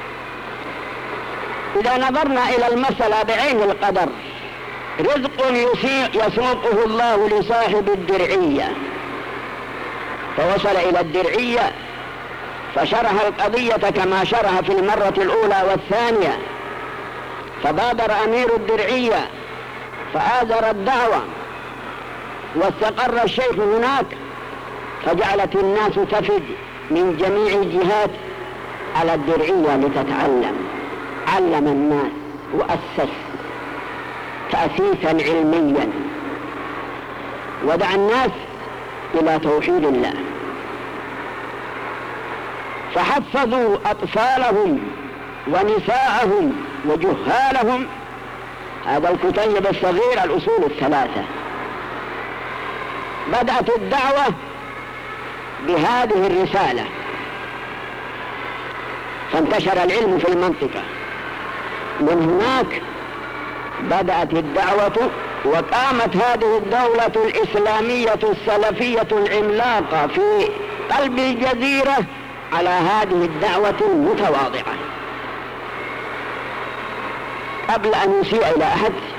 إذا نظرنا إلى المسألة بعين القدر، رزق يسوقه الله لصاحب الدرعية، فوصل إلى الدرعية فشرح القضية كما شرح في المرة الأولى والثانية، فبادر أمير الدرعية فآزر الدعوة واستقر الشيخ هناك، فجعلت الناس تفد من جميع الجهات على الدرعية لتتعلم. علم الناس وأسس تأسيسا علميا ودعا الناس إلى توحيد الله، فحفظوا أطفالهم ونساءهم وجهالهم هذا الكتيب الصغير الأصول الثلاثة. بدأت الدعوة بهذه الرسالة فانتشر العلم في المنطقة. من هناك بدأت الدعوة وقامت هذه الدولة الإسلامية السلفية العملاقة في قلب الجزيرة على هذه الدعوة المتواضعة. قبل أن يسيء إلى أحد